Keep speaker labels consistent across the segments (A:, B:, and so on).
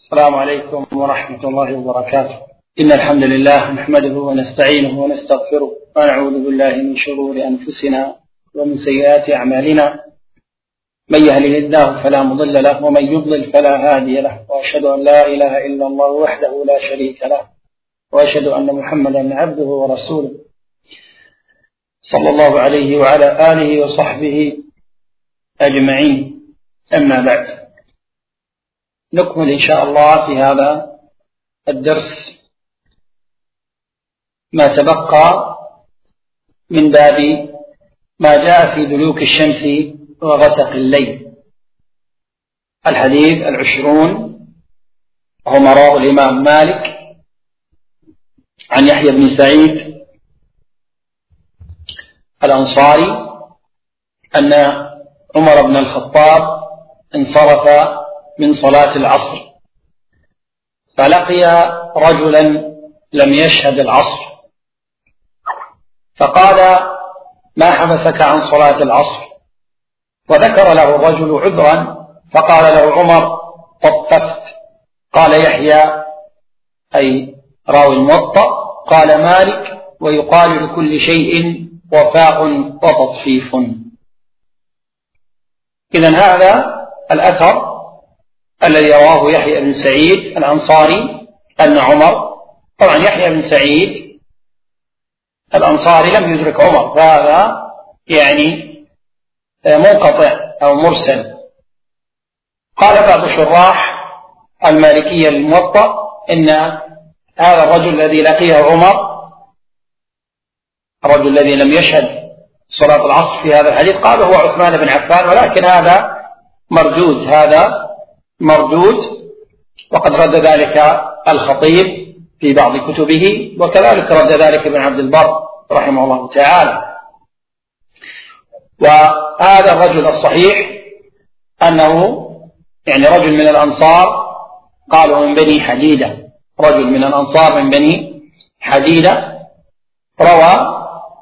A: السلام عليكم ورحمة الله وبركاته. إن الحمد لله نحمده ونستعينه ونستغفره ونعوذ بالله من شرور أنفسنا ومن سيئات أعمالنا، من يهده الله فلا مضل له ومن يضلل فلا هادي له، وأشهد أن لا إله إلا الله وحده لا شريك له، وأشهد أن محمدا عبده ورسوله صلى الله عليه وعلى آله وصحبه أجمعين. أما بعد، نكمل إن شاء الله في هذا الدرس ما تبقى من باب ما جاء في دلوك الشمس وغسق الليل. الحديث 20 هو ما رواه الإمام مالك عن يحيى بن سعيد الأنصاري أن عمر بن الخطاب انصرف من صلاة العصر فلقي رجلا لم يشهد العصر، فقال: ما حبسك عن صلاة العصر؟ وذكر له الرجل عذرا، فقال له عمر: طففت. قال يحيى أي راوي الموطأ: قال مالك: ويقال لكل شيء وفاء وتطفيف. إذن هذا الأثر الذي رواه يحيى بن سعيد الأنصاري أن عمر، طبعا يحيى بن سعيد الأنصاري لم يدرك عمر، فهذا يعني منقطع أو مرسل. قال بعض شراح المالكية الموطأ إن هذا الرجل الذي لقيه عمر، الرجل الذي لم يشهد صلاة العصر في هذا الحديث، قال هو عثمان بن عفان، ولكن هذا مردود، هذا مردود، وقد رد ذلك الخطيب في بعض كتبه، وكذلك رد ذلك ابن عبد البر رحمه الله تعالى. وهذا الرجل الصحيح أنه يعني رجل من الأنصار، قالوا من بني حديدة، رجل من الأنصار من بني حديدة، روى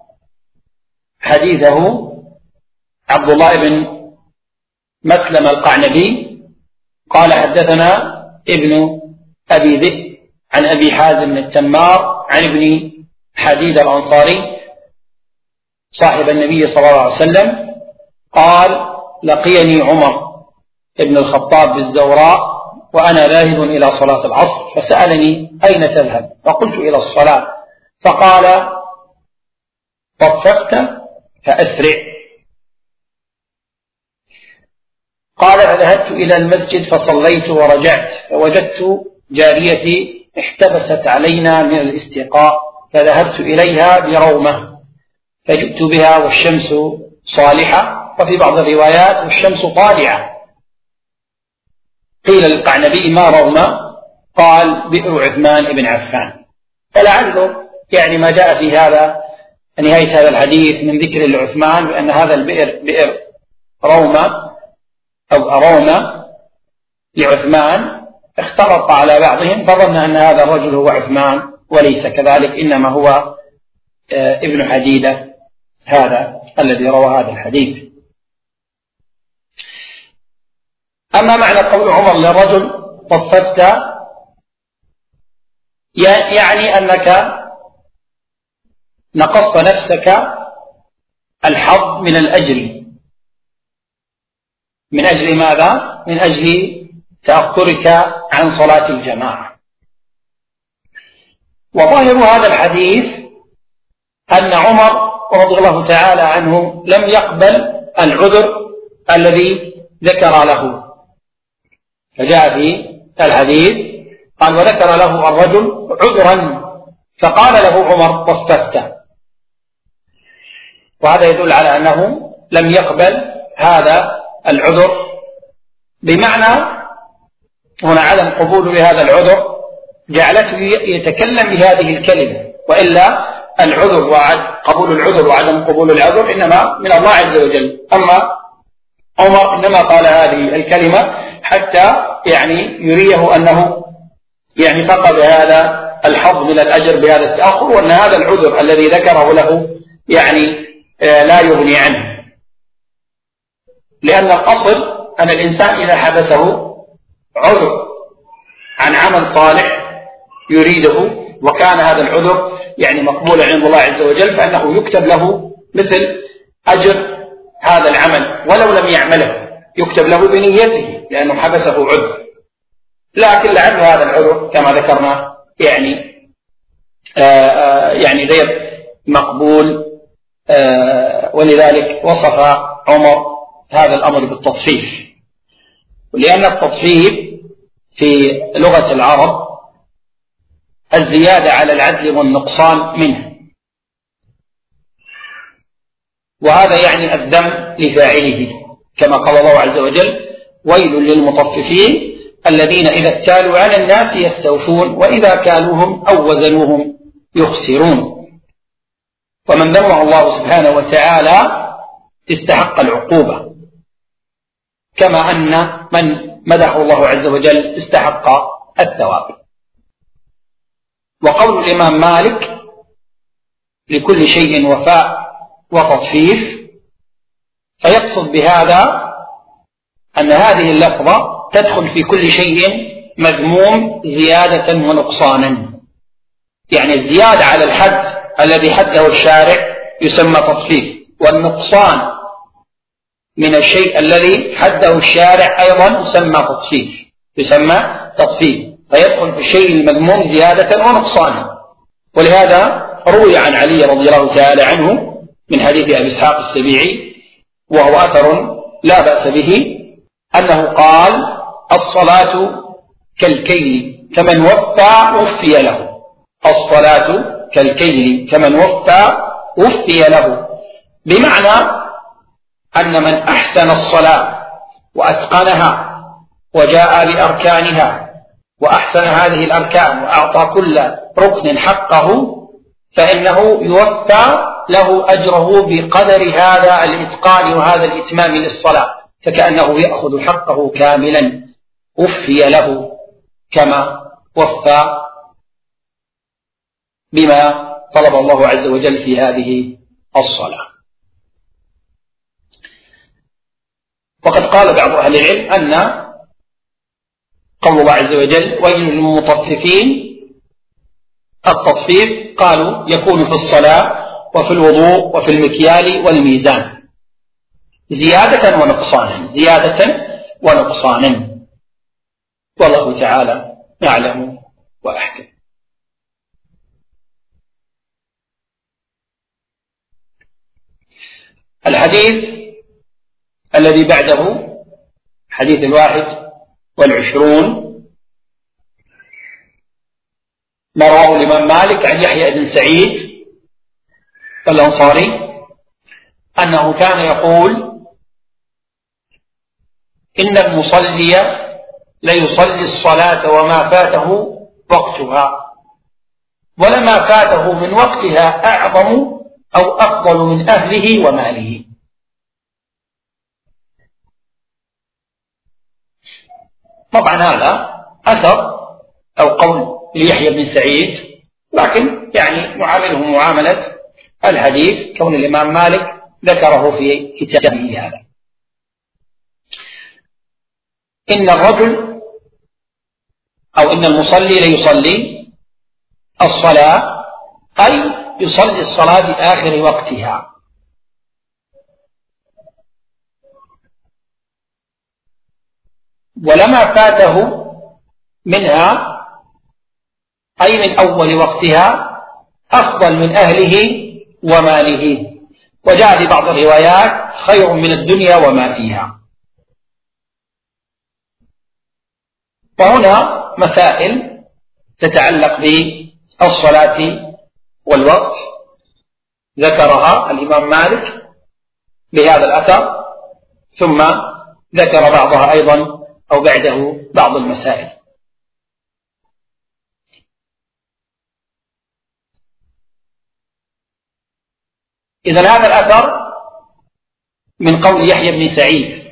A: حديثه عبد الله بن مسلم القعنبي قال: حدثنا ابن أبي ذئب عن أبي حازم التمار عن ابن حديد الأنصاري صاحب النبي صلى الله عليه وسلم قال: لقيني عمر ابن الخطاب بالزوراء وأنا ذاهب إلى صلاة العصر، فسألني: أين تذهب؟ فقلت: إلى الصلاة. فقال: طففت فأسرع. قال: فذهبت إلى المسجد فصليت ورجعت، فوجدت جاريتي احتبست علينا من الاستيقاء، فذهبت إليها برومة فجئت بها والشمس صالحة، وفي بعض الروايات والشمس طالعة. قيل للقعنبي: ما رومة؟ قال: بئر عثمان بن عفان. فلعله يعني ما جاء في هذا نهاية هذا الحديث من ذكر لعثمان بأن هذا البئر بئر رومة أو أرومة لعثمان، اختلط على بعضهم فظن أن هذا الرجل هو عثمان، وليس كذلك، إنما هو ابن حديدة هذا الذي روى هذا الحديث. أما معنى قول عمر للرجل: طففت، يعني أنك نقصت نفسك الحظ من الأجر. من أجل ماذا؟ من أجل تأخرك عن صلاة الجماعة. وظاهر هذا الحديث أن عمر رضي الله تعالى عنه لم يقبل العذر الذي ذكر له، فجاء في الحديث قال: وذكر له الرجل عذرا، فقال له عمر: طففت. وهذا يدل على أنه لم يقبل هذا العذر، بمعنى هنا عدم قبول لهذا العذر جعلته يتكلم بهذه الكلمة، وإلا العذر قبول العذر وعدم قبول العذر إنما من الله عز وجل. أما عمر إنما قال هذه الكلمة حتى يعني يريه أنه يعني فقد هذا الحظ من الأجر بهذا التأخر، وأن هذا العذر الذي ذكره له يعني لا يغني عنه، لأن الأصل أن الإنسان إذا حبسه عذر عمل صالح يريده وكان هذا العذر يعني مقبولا عند الله عز وجل، فإنه يكتب له مثل أجر هذا العمل ولو لم يعمله، يكتب له بنيته لأنه حبسه عذر. لكن لعل هذا العذر كما ذكرنا يعني غير مقبول، ولذلك وصف عمر هذا الأمر بالتطفيف. ولأن التطفيف في لغة العرب الزيادة على العدل والنقصان منه، وهذا يعني الذم لفاعله، كما قال الله عز وجل: ويل للمطففين الذين إذا اكتالوا على الناس يستوفون وإذا كالوهم أو وزنوهم يخسرون. ومن ذمه الله سبحانه وتعالى استحق العقوبة، كما أن من مدحه الله عز وجل استحق الثواب. وقول الإمام مالك: لكل شيء وفاء وتطفيف، فيقصد بهذا أن هذه اللفظة تدخل في كل شيء مذموم زيادة ونقصانا. يعني الزيادة على الحد الذي حده الشارع يسمى تطفيف، والنقصان من الشيء الذي حده الشارع أيضا يسمى تطفيف، فيدخل في الشيء المذموم زيادة ونقصانا. ولهذا روي عن علي رضي الله تعالى عنه من حديث أبي إسحاق السبيعي، وهو أثر لا بأس به، أنه قال: الصلاة كالكيل كمن وفي له. الصلاة كالكيل كمن وفي له، بمعنى أن من أحسن الصلاة وأتقنها وجاء بأركانها وأحسن هذه الأركان وأعطى كل ركن حقه، فإنه يوفى له أجره بقدر هذا الإتقان وهذا الإتمام للصلاة، فكأنه يأخذ حقه كاملا، وفي له كما وفى بما طلب الله عز وجل في هذه الصلاة. وقد قال بعض أهل العلم أن قول الله عز وجل: ويل للمطففين، التطفيف قالوا يكون في الصلاة وفي الوضوء وفي المكيال والميزان زيادة ونقصانا، والله تعالى يعلم وأحكم. الحديث الذي بعده حديث 21، ما رواه الإمام مالك عن يحيى بن سعيد الأنصاري أنه كان يقول: إن المصلي ليصلي الصلاة وما فاته وقتها، ولما فاته من وقتها أعظم أو أفضل من أهله وماله. طبعا هذا أثر أو قول ليحيى بن سعيد، لكن يعني معامله معاملة الحديث، كون الإمام مالك ذكره في كتابه هذا. إن الرجل أو إن المصلي ليصلي الصلاة، أي يصلي الصلاة بآخر وقتها، ولما فاته منها أي من أول وقتها أفضل من أهله وماله. وجاء في بعض الروايات: خير من الدنيا وما فيها. وهنا مسائل تتعلق بالصلاة والوقت ذكرها الإمام مالك بهذا الأثر، ثم ذكر بعضها أيضا أو بعده بعض المسائل. إذن هذا الأثر من قول يحيى بن سعيد،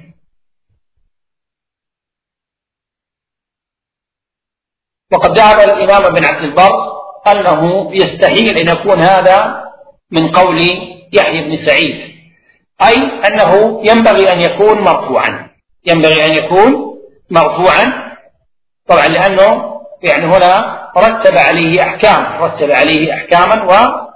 A: وقد ذهب الإمام ابن عبد البر أنه يستحيل أن يكون هذا من قول يحيى بن سعيد، أي أنه ينبغي أن يكون مرفوعا، طبعا لأنه يعني هنا رتب عليه أحكاما وأعطى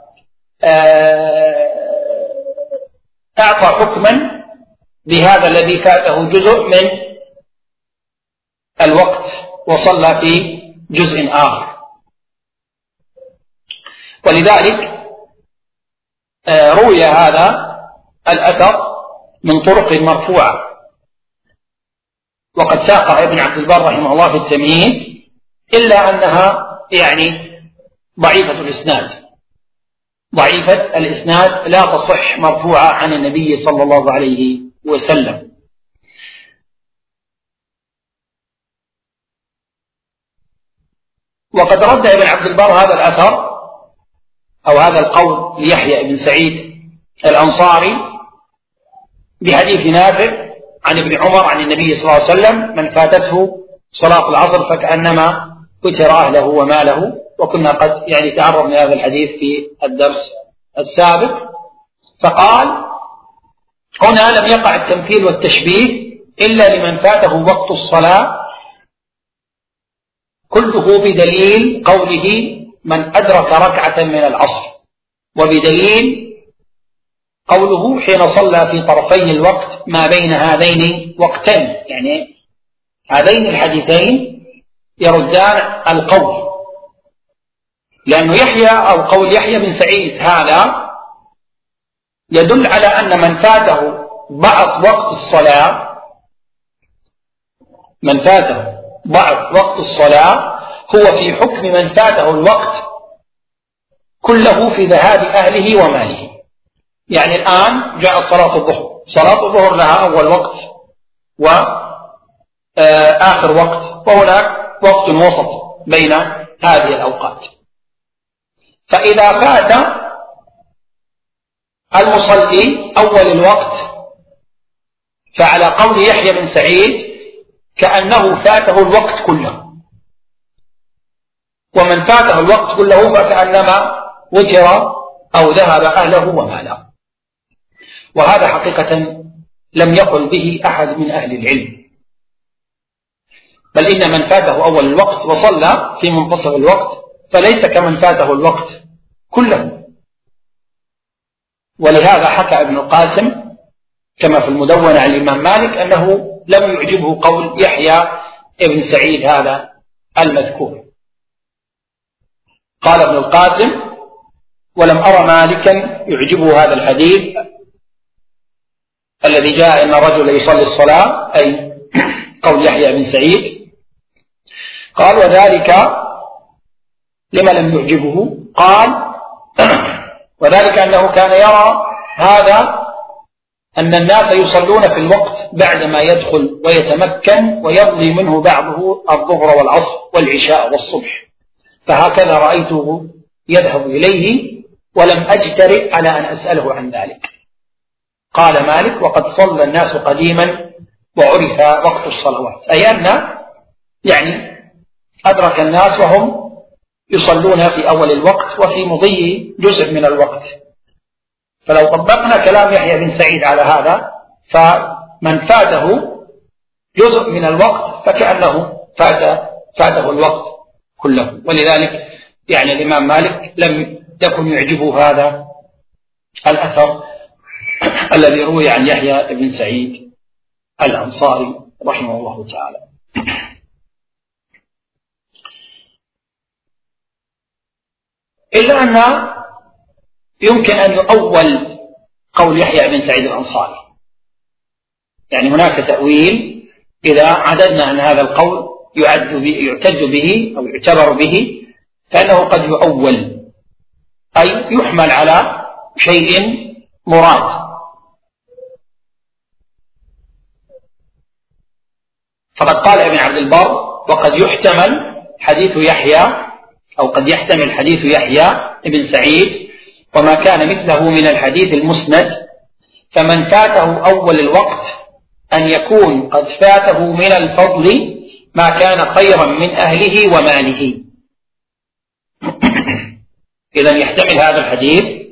A: حكما بهذا الذي فاته جزء من الوقت وصلى في جزء آخر. ولذلك روي هذا الأثر من طرق مرفوعة، وقد ساقها ابن عبد البر رحمه الله في التمهيد، إلا أنها يعني ضعيفة الإسناد لا تصح مرفوعة عن النبي صلى الله عليه وسلم. وقد رد ابن عبد البر هذا الأثر أو هذا القول ليحيى بن سعيد الأنصاري بحديث نافع عن ابن عمر عن النبي صلى الله عليه وسلم: من فاتته صلاة العصر فكأنما وتر أهله وماله. وكنا قد يعني تعرضنا هذا الحديث في الدرس السابق. فقال: هنا لم يقع التمثيل والتشبيه إلا لمن فاته وقت الصلاة كله، بدليل قوله: من أدرك ركعة من العصر، وبدليل قوله: حين صلى في طرفي الوقت ما بين هذين وقتين. يعني هذين الحديثين يردان القول، لأنه يحيى أو قول يحيى بن سعيد هذا يدل على أن من فاته بعض وقت الصلاة هو في حكم من فاته الوقت كله في ذهاب أهله وماله. يعني الآن جاءت صلاة الظهر لها أول وقت وآخر وقت، وهناك وقت وسط بين هذه الأوقات. فإذا فات المصلي أول الوقت فعلى قول يحيى بن سعيد كأنه فاته الوقت كله، ومن فاته الوقت كله فكأنما وتر أو ذهب أهله وماله. وهذا حقيقة لم يقل به أحد من أهل العلم، بل إن من فاته أول الوقت وصلى في منتصف الوقت فليس كمن فاته الوقت كله. ولهذا حكى ابن القاسم كما في المدونة عن الإمام مالك أنه لم يعجبه قول يحيى ابن سعيد هذا المذكور. قال ابن القاسم: ولم أرى مالكا يعجبه هذا الحديث الذي جاء إن الرجل يصلي الصلاة، أي قول يحيى بن سعيد. قال: وذلك لما لم يعجبه؟ قال: وذلك أنه كان يرى هذا أن الناس يصلون في الوقت بعدما يدخل ويتمكن ويمضي منه بعضه الظهر والعصر والعشاء والصبح، فهكذا رأيته يذهب إليه ولم أجترئ على أن أسأله عن ذلك. قال مالك: وقد صلى الناس قديما وعرف وقت الصلوات، أي أن يعني أدرك الناس وهم يصلون في أول الوقت وفي مضي جزء من الوقت. فلو طبقنا كلام يحيى بن سعيد على هذا فمن فاته جزء من الوقت فكأنه فاته الوقت كله. ولذلك يعني الإمام مالك لم يكن يعجبه هذا الأثر الذي روي عن يحيى بن سعيد الأنصاري رحمه الله تعالى. إلا أن يمكن أن يؤول قول يحيى بن سعيد الأنصاري. يعني هناك تأويل إذا عددنا أن هذا القول يعتد به أو يعتبر به، فإنه قد يؤول أي يحمل على شيء مراد. فقد قال ابن عبد البر: وقد يحتمل حديث يحيى أو قد يحتمل حديث يحيى بن سعيد وما كان مثله من الحديث المسند، فمن فاته أول الوقت أن يكون قد فاته من الفضل ما كان خيرا من أهله وماله. إذن يحتمل هذا الحديث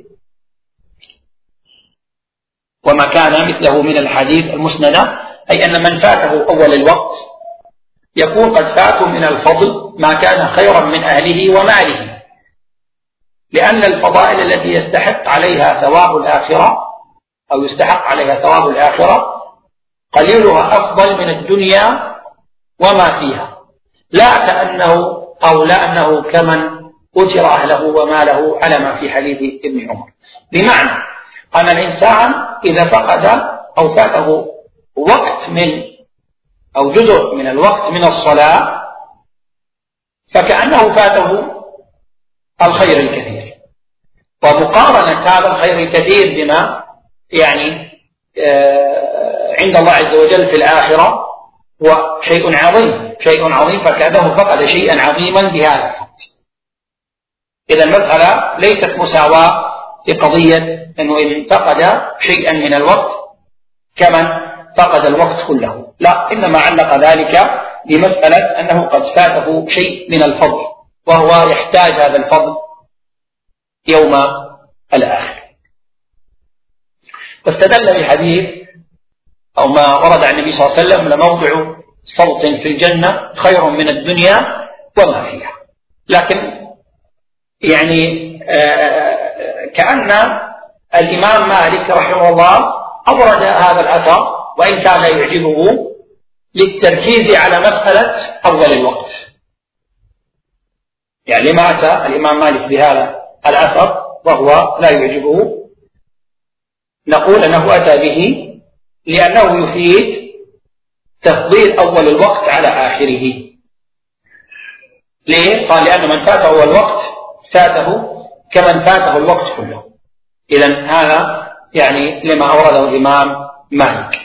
A: وما كان مثله من الحديث المسند، أي أن من فاته أول الوقت
B: يكون قد فاته من الفضل ما كان خيرا من أهله وماله، لأن الفضائل التي يستحق عليها ثواب الآخرة أو يستحق عليها ثواب الآخرة قليلها أفضل من الدنيا وما فيها، لا كأنه أو لا أنه كمن أجر أهله وماله على ما في حديث ابن عمر. بمعنى أن الإنسان إذا فقد أو فاته وقت من أو جزء من الوقت من الصلاة فكأنه فاته الخير الكثير، ومقارنة هذا الخير الكثير بما يعني عند الله عز وجل في الآخرة هو شيء عظيم، فكأنه فقد شيئا عظيما بهذا الفقد. إذا المسألة ليست مساواة في قضية أنه إن فقد شيئا من الوقت كمن فقد الوقت كله، لا، إنما علق ذلك بمسألة أنه قد فاته شيء من الفضل وهو يحتاج هذا الفضل يوم الآخر. واستدل بحديث أو ما ورد عن النبي صلى الله عليه وسلم: لموضع صوت في الجنة خير من الدنيا وما فيها. لكن يعني كأن الإمام مالك رحمه الله أورد هذا الأثر وإن كان يعجبه للتركيز على مسألة أول الوقت. يعني لما أتى الإمام مالك بهذا الأثر وهو لا يعجبه؟ نقول أنه أتى به لأنه يفيد تفضيل أول الوقت على آخره. ليه؟ قال لأن من فاته أول الوقت فاته كمن فاته الوقت كله. إذن هذا يعني لما أورده الإمام مالك.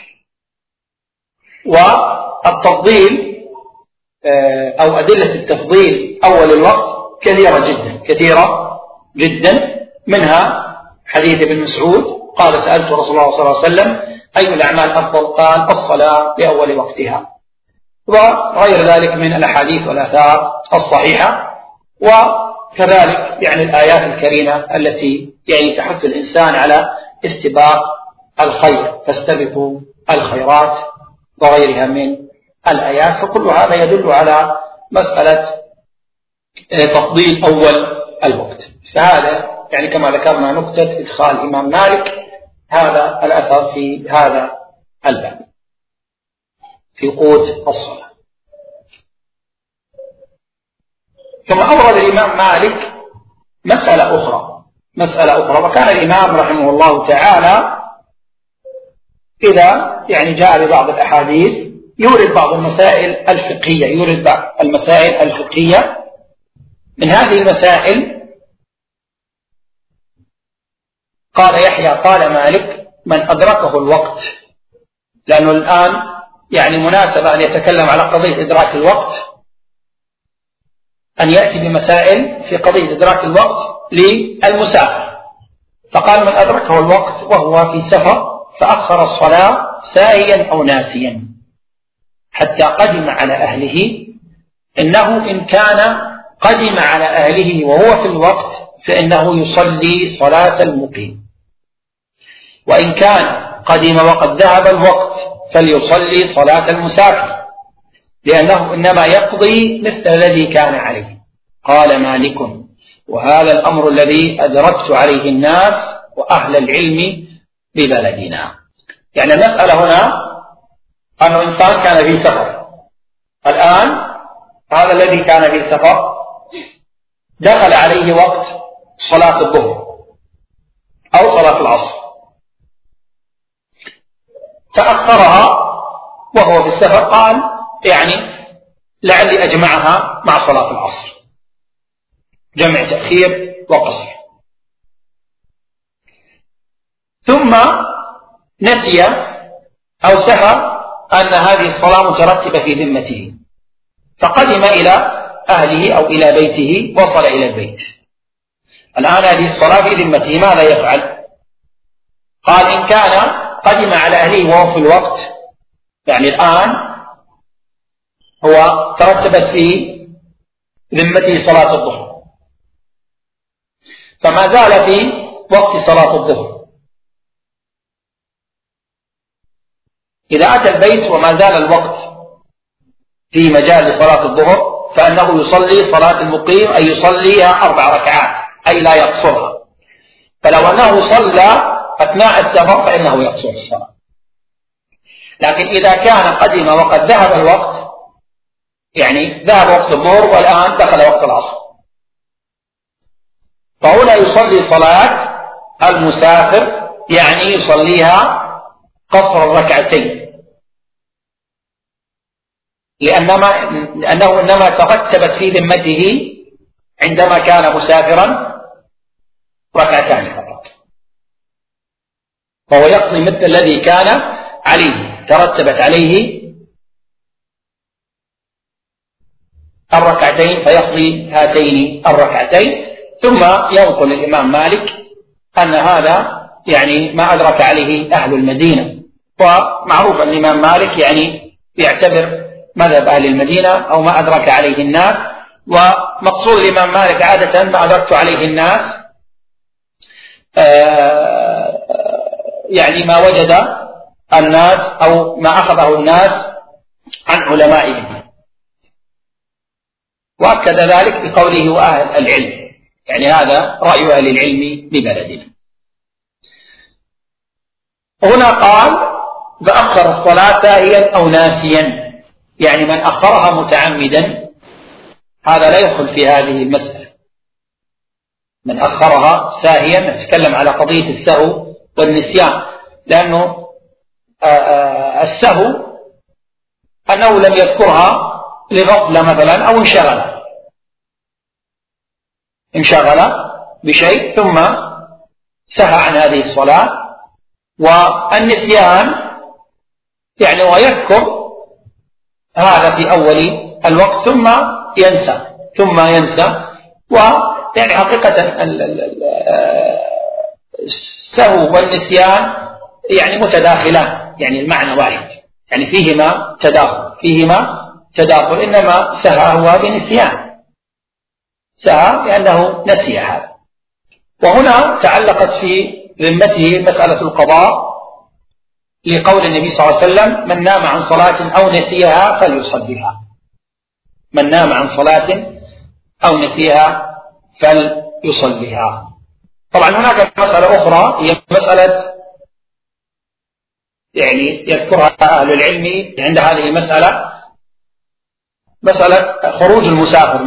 B: والتفضيل أو أدلة التفضيل أول الوقت كثيرة جدا، منها حديث ابن مسعود قال: سألت رسول الله صلى الله عليه وسلم: أي الأعمال أفضل؟ قال: الصلاة لأول وقتها. وغير ذلك من الأحاديث والآثار الصحيحة، وكذلك يعني الآيات الكريمة التي يعني تحث الإنسان على استباق الخير، فاستبقوا الخيرات وغيرها من الآيات. فكل هذا يدل على مسألة تفضيل أول الوقت. فهذا يعني كما ذكرنا نقطة إدخال الإمام مالك هذا الأثر في هذا الباب في قوت الصلاة. ثم أورد الإمام مالك مسألة أخرى، وكان الإمام رحمه الله تعالى إذا يعني جاء ببعض الأحاديث يورد بعض المسائل الفقهية. من هذه المسائل قال يحيى قال مالك: من أدركه الوقت. لأنه الآن يعني مناسبة أن يتكلم على قضية إدراك الوقت، أن يأتي بمسائل في قضية إدراك الوقت للمسافر. فقال: من أدركه الوقت وهو في سفر فأخر الصلاة ساهيا أو ناسيا حتى قدم على أهله، إنه إن كان قدم على أهله وهو في الوقت فإنه يصلي صلاة المقيم، وإن كان قدم وقد ذهب الوقت فليصلي صلاة المسافر، لأنه إنما يقضي مثل الذي كان عليه. قال مالك: وهذا الأمر الذي أدركت عليه الناس وأهل العلم ببلدنا. يعني المسألة هنا أن إنسان كان في سفر، الآن هذا الذي كان في سفر دخل عليه وقت صلاة الظهر أو صلاة العصر، فأخرها وهو في السفر، قال: يعني لعلي أجمعها مع صلاة العصر، جمع تأخير وقصر. ثم نسي أو سهى أن هذه الصلاة مترتبة في ذمته، فقدم إلى أهله أو إلى بيته، وصل إلى البيت. الآن هذه الصلاة في ذمته، ماذا يفعل؟ قال: إن كان قدم على أهله وهو في الوقت، يعني الآن هو ترتبت في ذمته صلاة الظهر، فما زال في وقت صلاة الظهر. إذا أتى البيت وما زال الوقت في مجال صلاة الظهر فأنه يصلي صلاة المقيم، أي يصليها 4 ركعات، أي لا يقصرها. فلو أنه صلى أثناء السفر فإنه يقصر الصلاة. لكن إذا كان قدم وقد ذهب الوقت، يعني ذهب وقت الظهر والآن دخل وقت العصر، فهنا يصلي صلاة المسافر، يعني يصليها قصر الركعتين، لأنه إنما ترتبت في ذمته عندما كان مسافرا 2 فقط، فهو يقضي مثل الذي كان عليه، ترتبت عليه 2 فيقضي هاتين 2. ثم ينقل الإمام مالك أن هذا يعني ما أدرك عليه أهل المدينة، ومعروف أن الإمام مالك يعني يعتبر مذهب أهل المدينة أو ما أدرك عليه الناس، ومقصود الإمام مالك عادة ما أدركت عليه الناس يعني ما وجد الناس أو ما أخذه الناس عن علمائهم، وأكد ذلك بقوله وأهل العلم، يعني هذا رأي أهل العلم ببلدنا. هنا قال فأخر الصلاة ساهيا أو ناسيا، يعني من أخرها متعمدا هذا لا يدخل في هذه المسألة. من أخرها ساهيا نتكلم على قضية السهو والنسيان، لأنه السهو أنه لم يذكرها لغفلة مثلا أو انشغل بشيء ثم سهى عن هذه الصلاة. والنسيان يعني هو يذكر هذا في أول الوقت ثم ينسى ويعني حقيقة السهو والنسيان يعني متداخلان، يعني المعنى واحد، يعني فيهما تداخل، إنما سهى هو بنسيان، سهى لأنه نسي هذا. وهنا تعلقت في ذمته مسألة القضاء لقول النبي صلى الله عليه وسلم من نام عن صلاة أو نسيها فليصليها، من نام عن صلاة أو نسيها فليصليها. طبعا هناك مسألة أخرى هي مسألة يعني يذكرها أهل العلم عند هذه المسألة، مسألة خروج المسافر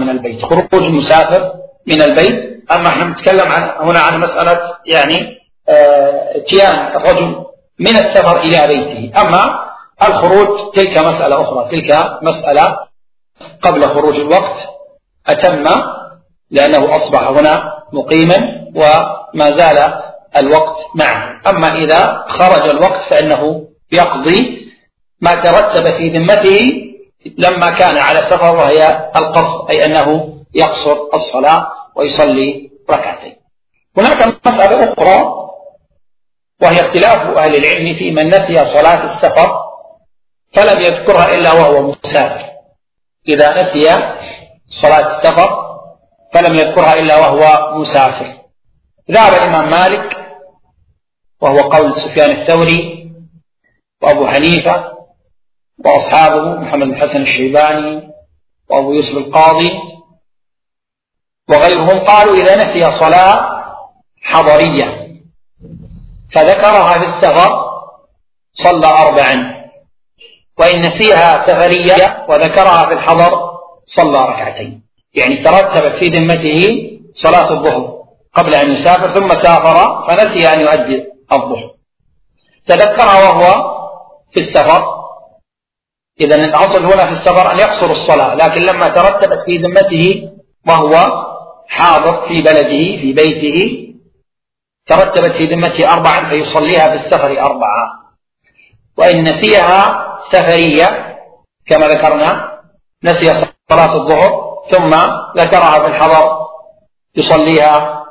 B: من البيت. أما احنا نتكلم هنا عن مسألة يعني اتيان الرجل من السفر إلى بيته، أما الخروج تلك مسألة أخرى، تلك مسألة قبل خروج الوقت أتم، لأنه أصبح هنا مقيما وما زال الوقت معه. أما إذا خرج الوقت فإنه يقضي ما ترتب في ذمته لما كان على سفر، وهي القصر، أي أنه يقصر الصلاة ويصلي 2. هناك مسألة أخرى وهي اختلاف أهل العلم في من نسي صلاة السفر فلم يذكرها إلا وهو مسافر. إذا نسي صلاة السفر فلم يذكرها إلا وهو مسافر، ذهب الإمام مالك وهو قول سفيان الثوري وأبو حنيفة وأصحابه محمد بن حسن الشيباني وأبو يوسف القاضي وغيرهم، قالوا إذا نسي صلاة حضرية فذكرها في السفر صلى 4، وإن نسيها سفرية وذكرها في الحضر صلى 2. يعني ترتبت في ذمته صلاة الظهر قبل أن يسافر، ثم سافر فنسي أن يؤدي الظهر، تذكرها وهو في السفر. إذن الأصل هنا في السفر أن يقصر الصلاة، لكن لما ترتبت في ذمته وهو حاضر في بلده في بيته ترتبت في ذمته 4 فيصليها في السفر 4. وإن نسيها سفرية كما ذكرنا، نسي صلاة الظهر ثم ذكرها في الحضر يصليها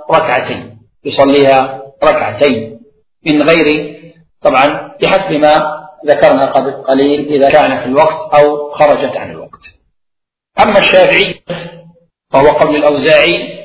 B: 2 من غير، طبعا بحسب ما ذكرنا قبل قليل إذا كان في الوقت أو خرجت عن الوقت. أما الشافعي فهو قول الأوزاعي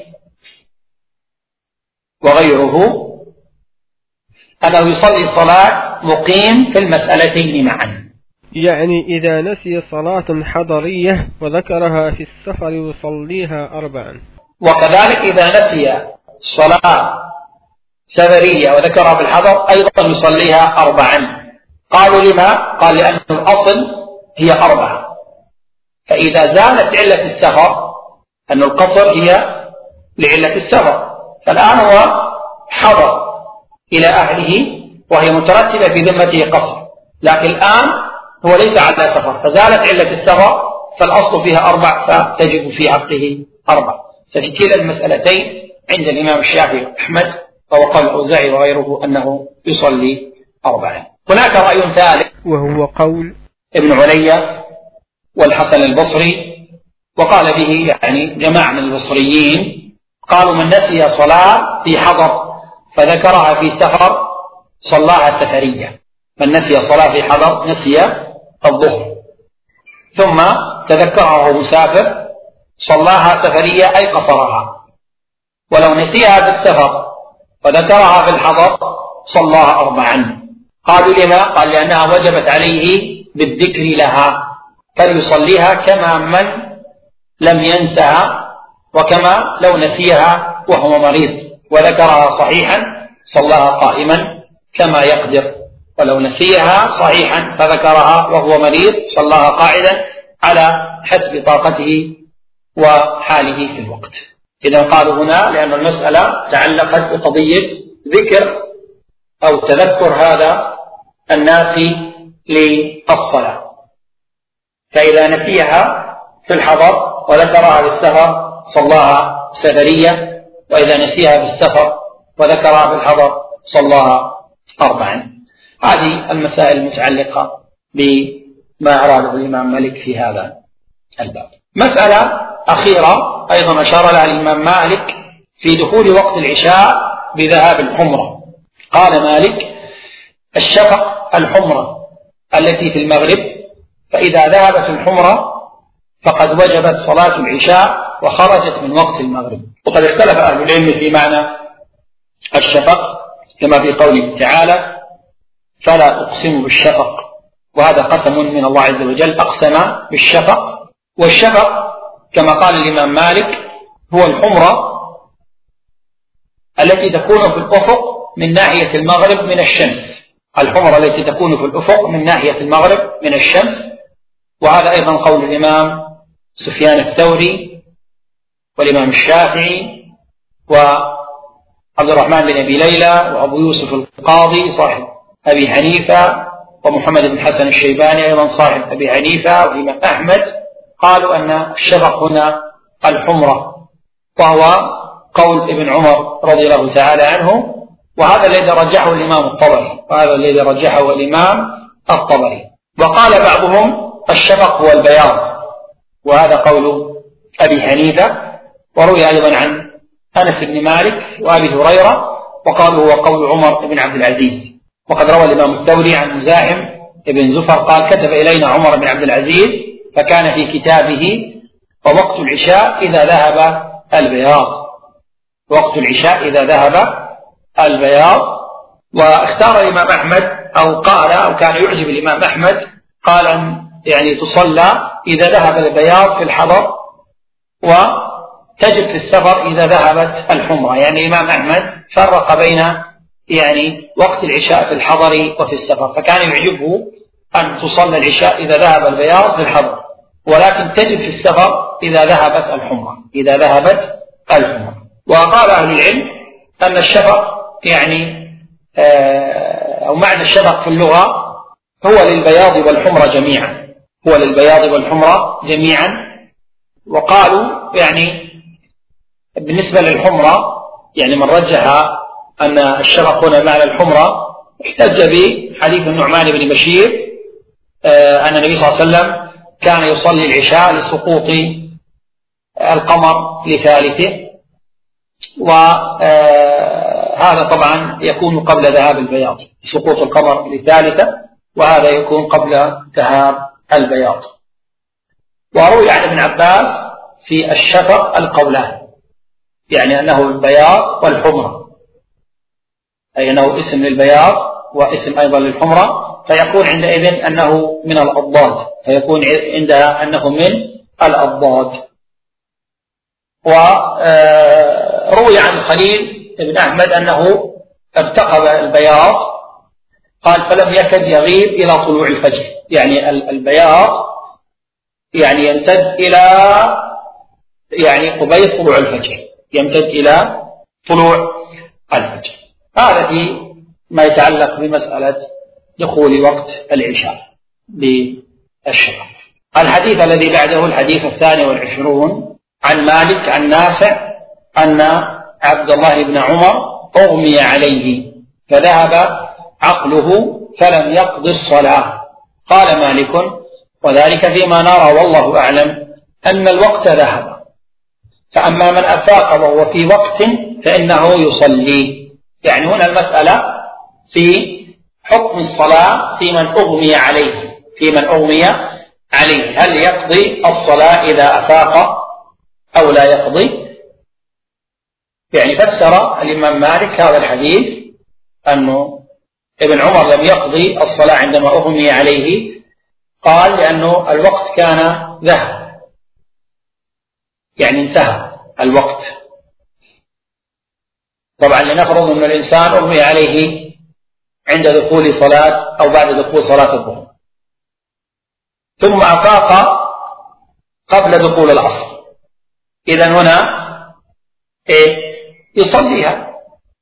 B: وغيره أنه يصلي صلاة مقيم في المسألتين معا،
C: يعني إذا نسي صلاة حضرية وذكرها في السفر يصليها 4.
B: وكذلك إذا نسي صلاة سفرية وذكرها في الحضر أيضا يصليها 4. قالوا لما؟ قال لأن الأصل هي 4. فإذا زالت علة السفر، أن القصر هي لعلة السفر، فالآن هو حضر إلى أهله وهي مترتبة في ذمته قصر، لكن الآن هو ليس على سفر فزالت علة السفر، فالأصل فيها 4 فتجب في حقه 4. ففي كلا المسألتين عند الإمام الشافعي وأحمد وقال الأوزاعي وغيره أنه يصلي 4. هناك رأي ثالث
C: وهو قول
B: ابن علي والحسن البصري، وقال به يعني جماعة من البصريين، قالوا من نسي صلاة في حضر فذكرها في سفر صلاها سفرية. من نسي صلاة في حضر، نسي الظهر ثم تذكرها مسافر صلاها سفرية أي قصرها، ولو نسيها في السفر وذكرها في الحضر صلاها 4. قالوا لما؟ قال لأنها وجبت عليه بالذكر لها فليصليها كما من لم ينسها، وكما لو نسيها وهو مريض وذكرها صحيحا صلاها قائما كما يقدر، ولو نسيها صحيحا فذكرها وهو مريض صلاها قاعدا على حسب طاقته وحاله في الوقت. إذا قالوا هنا لأن المسألة تعلقت بقضية ذكر أو تذكر هذا الناس للصلاة، فإذا نسيها في الحضر وذكرها في السفر صلاها سفرية، وإذا نسيها في السفر وذكرها في الحضر صلاها 4. هذه المسائل المتعلقة بما أراده الإمام مالك في هذا الباب. مسألة أخيرة أيضا أشار لها الإمام مالك في دخول وقت العشاء بذهاب الحمرة. قال مالك: الشفق الحمرة التي في المغرب، فإذا ذهبت الحمرة فقد وجبت صلاة العشاء وخرجت من وقت المغرب. وقد اختلف أهل العلم في معنى الشفق كما في قوله تعالى: فلا أقسم بالشفق، وهذا قسم من الله عز وجل، أقسم بالشفق. والشفق كما قال الإمام مالك هو الحمرة التي تكون في الأفق من ناحية المغرب من الشمس، الحمرة التي تكون في الأفق من ناحية المغرب من الشمس. وهذا أيضا قول الإمام سفيان الثوري والإمام الشافعي وعبد الرحمن بن أبي ليلى وأبو يوسف القاضي صاحب أبي حنيفة ومحمد بن حسن الشيباني أيضا صاحب أبي حنيفة والإمام أحمد، قالوا أن الشفق هنا الحمرة، وهو قول ابن عمر رضي الله تعالى عنه، وهذا الذي رجحه الإمام الطبري. وقال بعضهم الشفق هو البياض، وهذا قول أبي حنيفة، وروي أيضا عن أنس بن مالك وأبي هريرة، وقالوا هو قول عمر بن عبد العزيز. وقد روى الإمام الثوري عن مزاحم بن زفر قال: كتب إلينا عمر بن عبد العزيز فكان في كتابه: ووقت العشاء إذا ذهب البياض، وقت العشاء إذا ذهب البياض. واختار الإمام أحمد أو قال أو كان يعجب الإمام أحمد، قال أن يعني تصلى إذا ذهب البياض في الحضر وتجب في السفر إذا ذهبت الحمرة. يعني الإمام أحمد فرق بين يعني وقت العشاء في الحضر وفي السفر، فكان يعجبه أن تصلى العشاء إذا ذهب البياض في الحضر، ولكن تجب في السفر إذا ذهبت الحمرة. وقال أهل العلم أن الشفق يعني أو معنى الشفق في اللغة هو للبياض والحمرة جميعا، وقالوا يعني بالنسبة للحمرة يعني من رجح أن الشفق هنا معنى الحمرة احتج بحديث النعمان بن بشير أن النبي صلى الله عليه وسلم كان يصلي العشاء لسقوط القمر لثالثه، وهذا طبعا يكون قبل ذهاب البياض، سقوط القمر لثالثه، وهذا يكون قبل ذهاب البياض. وروي عن ابن عباس في الشفق القولان، يعني أنه البياض والحمرة، أي أنه اسم للبياض واسم أيضا للحمرة، فيكون عندئذ أنه من الأضداد، فيكون عندها أنه من الأضداد. وروي عن خليل بن أحمد أنه ارتقب البياض، قال فلم يكد يغيب إلى طلوع الفجر، يعني البياض يعني يمتد إلى يعني قبيل طلوع الفجر، يمتد إلى طلوع الفجر. هذا في ما يتعلق بمسألة دخول وقت العشاء بالشفق. الحديث الذي بعده الحديث 22 عن مالك عن نافع أن عبد الله بن عمر أغمي عليه فذهب عقله فلم يقض الصلاة. قال مالك وذلك فيما نرى والله أعلم أن الوقت ذهب، فأما من أفاق وهو في وقت فإنه يصلي. يعني هنا المسألة في حكم الصلاة في من أغمي عليه، في من أغمي عليه، هل يقضي الصلاة إذا أفاق أو لا يقضي؟ يعني فسر الإمام مالك هذا الحديث أنه ابن عمر لم يقضي الصلاة عندما أغمي عليه، قال لأنه الوقت كان ذهب، يعني انتهى الوقت. طبعا لنفرض أن الإنسان أغمي عليه عند دخول صلاة أو بعد دخول صلاة الظهر، ثم أفاق قبل دخول العصر، إذن هنا يصليها.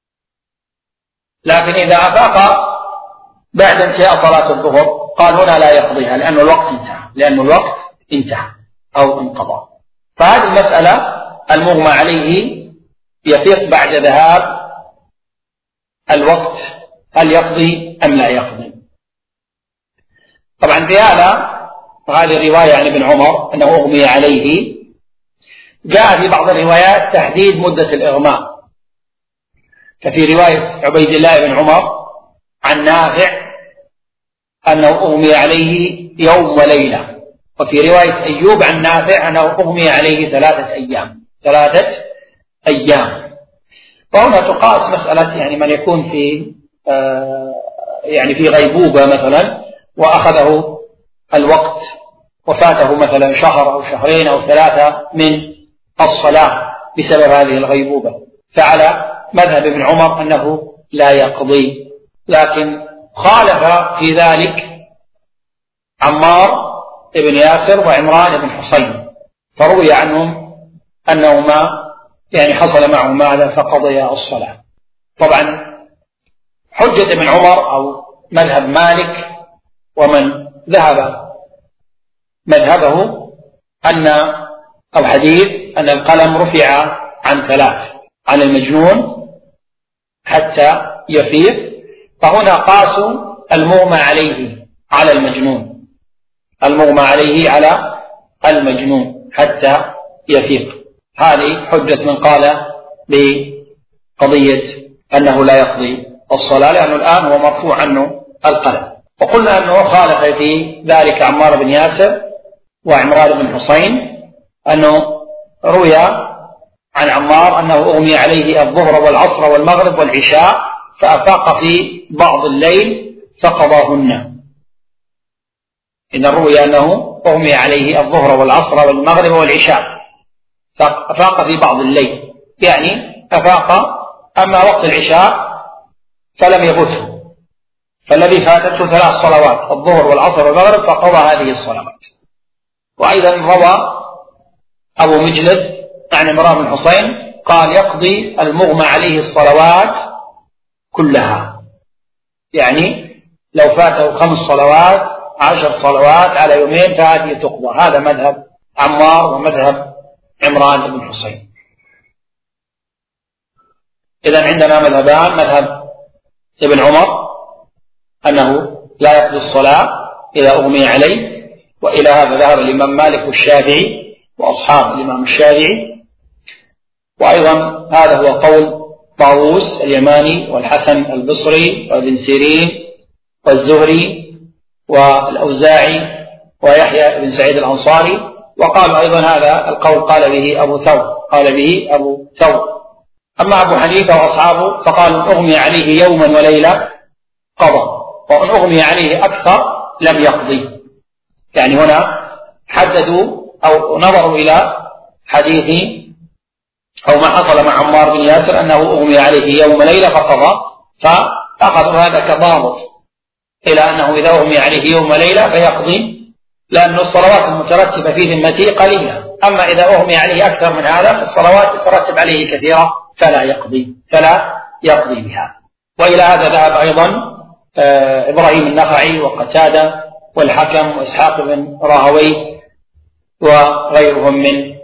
B: لكن إذا أفاق بعد انتهاء صلاة الظهر قال هنا لا يقضيها لأن الوقت انتهى أو انقضى. فهذه المسألة المغمى عليه يفيق بعد ذهاب الوقت، هل يقضي أم لا يقضي؟ طبعا في هذه الرواية عن ابن عمر أنه أغمي عليه، جاء في بعض الروايات تحديد مدة الإغماء، ففي رواية عبيد الله بن عمر عن نافع أنه أغمي عليه يوم وليلة، وفي رواية أيوب عن نافع أنه أغمي عليه 3 أيام. وهنا تقاس مسألة يعني من يكون في يعني في غيبوبة مثلا وأخذه الوقت وفاته مثلا شهر أو شهرين أو 3 من الصلاة بسبب هذه الغيبوبة، فعلى مذهب ابن عمر أنه لا يقضي. لكن خالف في ذلك عمار بن ياسر وعمران بن حصين، فروي عنهم أنهما يعني حصل معهما هذا فقضيا الصلاة. طبعا حجة ابن عمر أو مذهب مالك ومن ذهب مذهبه أن الحديث أن القلم رفع عن 3، عن المجنون حتى يفيق، فهنا قاسوا المغمى عليه على المجنون، المغمى عليه على المجنون حتى يفيق. هذه حجة من قال بقضية أنه لا يقضي الصلاة لأنه الآن هو مرفوع عنه القلم. وقلنا أنه خالف في ذلك عمار بن ياسر وعمران بن حصين، أنه روي عن عمار أنه أغمي عليه الظهر والعصر والمغرب والعشاء فأفاق في بعض الليل فقضاهن. إن روي أنه أغمي عليه الظهر والعصر والمغرب والعشاء فأفاق في بعض الليل، يعني أفاق، أما وقت العشاء فلم يفته، فالذي فاتته 3 صلوات الظهر والعصر والمغرب فقضى هذه الصلوات. وأيضا روى أبو مجلس عن عمران بن حصين قال يقضي المغمى عليه الصلوات كلها، يعني لو فاته 5 صلوات 10 صلوات على يومين فهذه تقضى. هذا مذهب عمار ومذهب عمران بن حصين. إذن عندنا مذهبان، مذهب ابن عمر أنه لا يقضي الصلاة إذا أغمي عليه، وإلى هذا ذهب الإمام مالك والشافعي وأصحاب الإمام الشافعي، وأيضا هذا هو قول طاووس اليماني والحسن البصري وابن سيرين والزهري والأوزاعي ويحيى بن سعيد الأنصاري. وقال أيضا هذا القول قال به أبو ثور. أما أبو حنيفة وأصحابه فقالوا أغمي عليه يوما وليلة قضى، وإن أغمي عليه أكثر لم يقضي. يعني هنا حددوا أو نظروا إلى حديث أو ما حصل مع عمار بن ياسر أنه أغمي عليه يوم ليلة فقضى، فأخذوا هذا كضابط إلى أنه إذا أغمي عليه يوم ليلة فيقضي، لأن الصلوات المترتبة في ذمته قليلة. أما إذا أغمي عليه أكثر من هذا فالصلوات تترتب عليه كثيرة فلا يقضي بها. وإلى هذا ذهب أيضا إبراهيم النخعي وقتادة والحكم وإسحاق بن راهويه وغيرهم من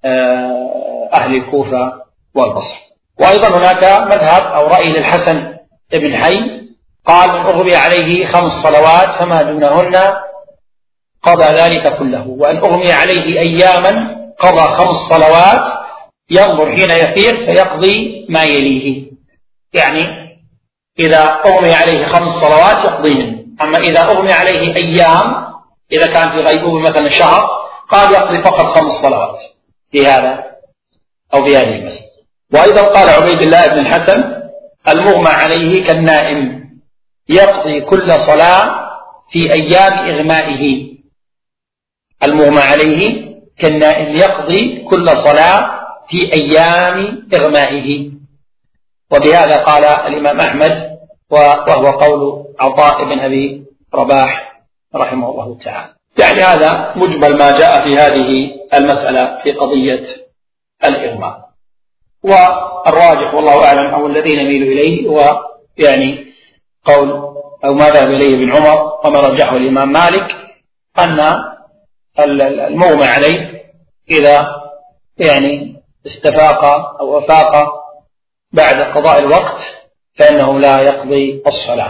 B: أهل الكوفة والبصرة. وأيضا هناك مذهب أو رأي للحسن بن حي قال من أغمي عليه 5 صلوات فما دونهن قضى ذلك كله، وأن أغمي عليه أياما قضى 5 صلوات ينظر حين يفيق فيقضي ما يليه. يعني إذا أغمي عليه 5 صلوات يقضيهن، أما إذا أغمي عليه أيام إذا كان في غيبوبة مثلا شهر قال يقضي فقط 5 صلوات في هذا أو في هذه المسألة. وأيضا قال عبيد الله بن الحسن المغمى عليه كالنائم يقضي كل صلاة في أيام إغمائه. المغمى عليه كالنائم يقضي كل صلاة في أيام إغمائه. وبهذا قال الإمام أحمد وهو قول عطاء بن أبي رباح رحمه الله تعالى. يعني هذا مجمل ما جاء في هذه المسألة في قضية الإغماء. والراجح والله أعلم أو الذي نميل إليه هو يعني قول أو ما ذهب إليه ابن عمر وما رجحه الإمام مالك أن المغمى عليه إذا يعني استفاق أو أفاق بعد قضاء الوقت فإنه لا يقضي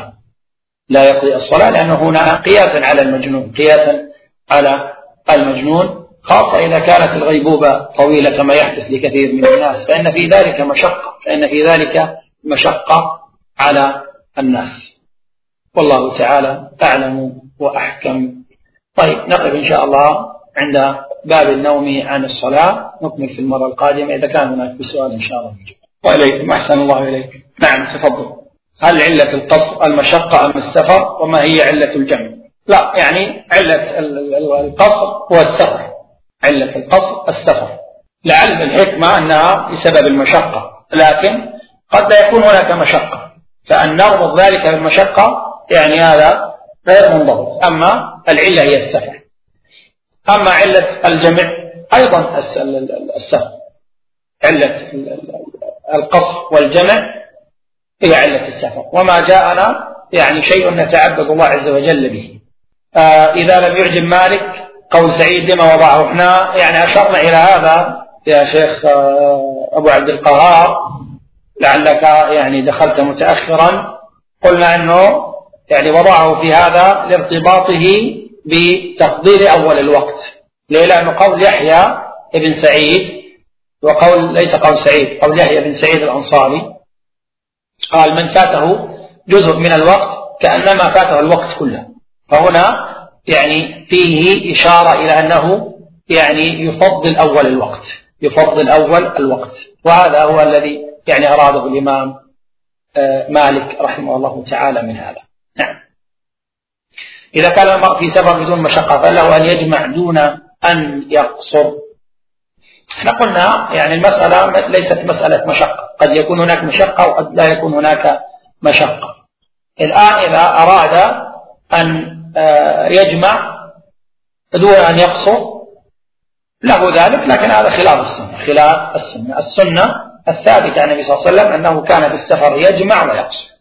B: الصلاة لأنه هنا قياسا على المجنون، خاصة إذا كانت الغيبوبة طويلة كما يحدث لكثير من الناس فإن في ذلك مشقة على الناس. والله تعالى أعلم وأحكم. طيب نقف إن شاء الله عند باب النوم عن الصلاة، نكمل في المرة القادمة إذا كان هناك في سؤال إن شاء الله. وإليكم أحسن الله إليك. نعم تفضل. هل علة القصر المشقة أم السفر؟ وما هي علة الجمع؟ لا، يعني علة القصر هو السفر. علة القصر السفر، لعل الحكمة أنها بسبب المشقة، لكن قد لا يكون هناك مشقة فأن نربط ذلك بالمشقة يعني هذا غير منضبط. أما العلة هي السفر. أما علة الجمع أيضا السفر. علة القصر والجمع هي علة السفر، وما جاءنا يعني شيء نتعبد الله عز وجل به. إذا لم يعجب مالك قول سعيد لما وضعه، احنا يعني أشرنا إلى هذا يا شيخ أبو عبد القهار، لعلك يعني دخلت متأخرا. قلنا أنه يعني وضعه في هذا لارتباطه بتقدير أول الوقت. ليه؟ لأنه قول يحيى بن سعيد وقول ليس قول سعيد، قول يحيى بن سعيد الأنصاري قال من فاته جزء من الوقت كأنما فاته الوقت كله. فهنا يعني فيه إشارة إلى أنه يعني يفضل أول الوقت، وهذا هو الذي يعني أراده الإمام مالك رحمه الله تعالى من هذا. نعم. إذا كان المرء في سفر بدون مشقة فله أن يجمع دون أن يقصر. احنا قلنا يعني المسألة ليست مسألة مشقة، قد يكون هناك مشقة وقد لا يكون هناك مشقة. الآن إذا أراد أن يجمع دون أن يقصر له ذلك، لكن هذا خلاف السنة. السنة الثابتة عن النبي صلى الله عليه وسلم أنه كان في السفر يجمع ويقصر.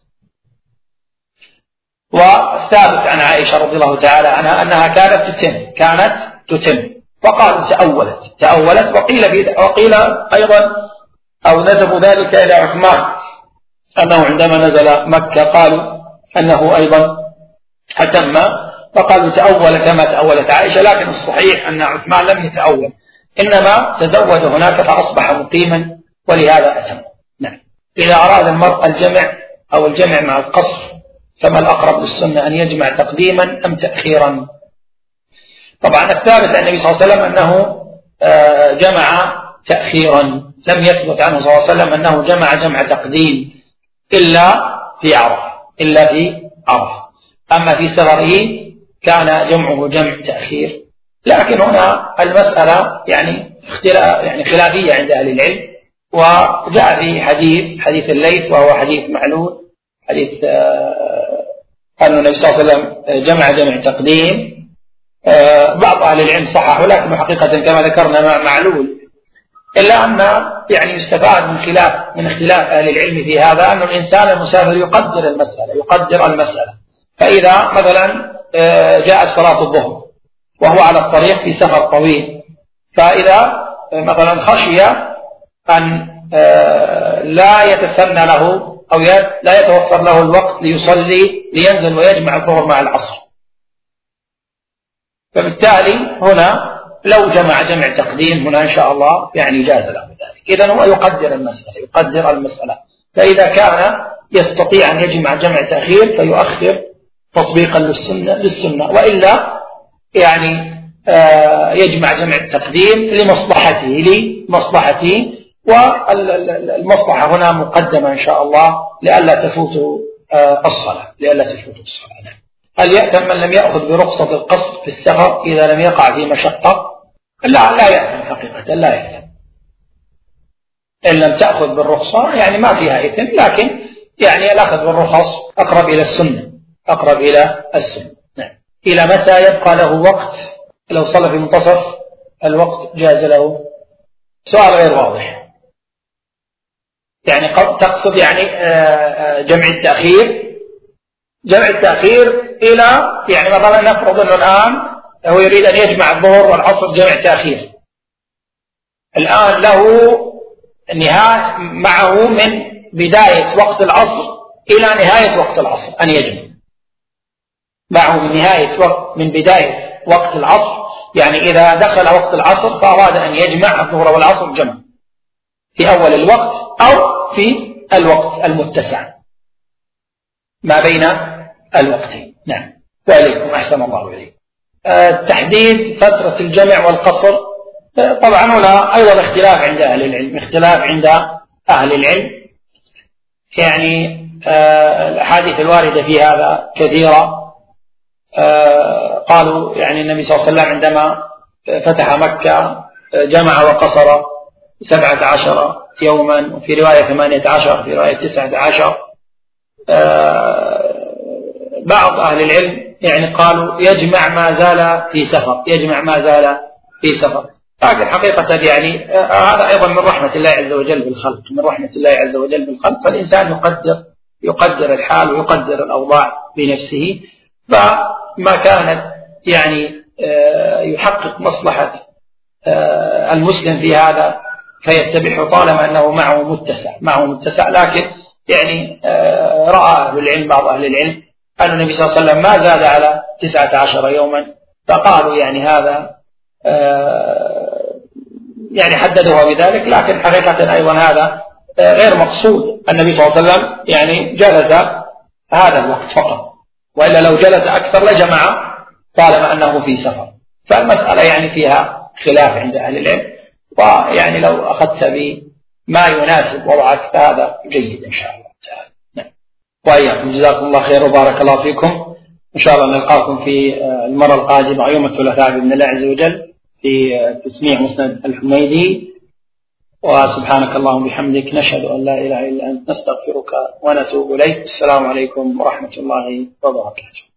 B: والثابت عن عائشة رضي الله تعالى عنها أنها كانت تتم وقالوا تأولت وقيل أيضا أو نسبوا ذلك إلى عثمان أنه عندما نزل مكة قالوا أنه أيضا أتم، فقالوا تأول كما تأولت عائشة. لكن الصحيح أن عثمان لم يتأول، إنما تزود هناك فأصبح مقيما ولهذا أتم. نعم. إذا أراد المرء الجمع أو الجمع مع القصر فما الأقرب للسنة أن يجمع تقديما أم تأخيرا؟ طبعا الثابت عن النبي صلى الله عليه وسلم أنه جمع تأخيرا، لم يثبت عنه صلى الله عليه وسلم أنه جمع تقديم إلا في عرفة. أما في سفره كان جمعه جمع تأخير. لكن هنا المسألة يعني خلافية عند أهل العلم، وجاء في حديث الليث وهو حديث معلول، حديث أن النبي صلى الله عليه وسلم جمع تقديم. بعض أهل العلم صححه، لكن حقيقة كما ذكرنا معلول، إلا أن يعني يستفاد من اختلاف أهل العلم في هذا أن الإنسان المسافر يقدر المسألة. فإذا مثلا جاءت صلاة الظهر وهو على الطريق في سفر طويل، فإذا مثلا خشي أن لا يتسنى له أو لا يتوفر له الوقت لينزل ويجمع الظهر مع العصر، فبالتالي هنا لو جمع تقديم هنا إن شاء الله يعني جاز له ذلك. إذن هو يقدر المسألة. فإذا كان يستطيع أن يجمع جمع تأخير فيؤخر تطبيقا للسنة، وإلا يعني يجمع جمع التقديم لمصلحته، والمصلحة هنا مقدمة إن شاء الله لئلا تفوت الصلاة. هل يأثم من لم يأخذ برخصة القصر في السفر إذا لم يقع في مشقة؟ لا يأثم حقيقة، لا يأثم إن لم تأخذ بالرخصة، يعني ما فيها إثم، لكن يعني الأخذ بالرخص أقرب إلى السنة. نعم. إلى متى يبقى له وقت لو صلى في منتصف الوقت جاز له؟ سؤال غير واضح. يعني تقصد يعني جمع التأخير إلى يعني مثلا نفرض أنه الآن هو يريد أن يجمع الظهر والعصر جمع تأخير، الآن له نهاية معه من بداية وقت العصر إلى نهاية وقت العصر أن يجمع معه من بداية وقت العصر، يعني إذا دخل وقت العصر فأراد أن يجمع الظهر والعصر جمع في أول الوقت أو في الوقت المتسع ما بين الوقتين. نعم. وإليكم أحسن الله إليكم. تحديد فترة الجمع والقصر، طبعا هنا أيضا اختلاف عند أهل العلم، يعني الأحاديث الواردة في هذا كثيرة. قالوا يعني النبي صلى الله عليه وسلم عندما فتح مكة جمع وقصر 17 يوما، وفي رواية 18، في رواية 19. بعض أهل العلم يعني قالوا يجمع ما زال في سفر، لكن حقيقة يعني هذا أيضا من رحمة الله عز وجل بالخلق، فالإنسان يقدر الحال ويقدر الأوضاع بنفسه، فما كانت يعني يحقق مصلحة المسلم في هذا فيتبعه طالما أنه معه متسع. لكن يعني رأى بعض أهل العلم أن النبي صلى الله عليه وسلم ما زاد على 19 يوما، فقالوا يعني هذا يعني حددوها بذلك، لكن حقيقة أيضا هذا غير مقصود. النبي صلى الله عليه وسلم يعني جلس هذا الوقت فقط، وإلا لو جلس أكثر لجمع طالما أنه في سفر. فالمسألة يعني فيها خلاف عند أهل العلم، ويعني لو أخذت بما يناسب وضعك فهذا جيد إن شاء الله تعالى. نعم. وإياكم جزاكم الله خير وبارك الله فيكم. إن شاء الله نلقاكم في المرة القادمة يوم الثلاثاء بإذن الله عز وجل في تسميع مسند الحميدي. وسبحانك اللهم وبحمدك نشهد أن لا إله إلا أنت نستغفرك ونتوب إليك. السلام عليكم ورحمة الله وبركاته.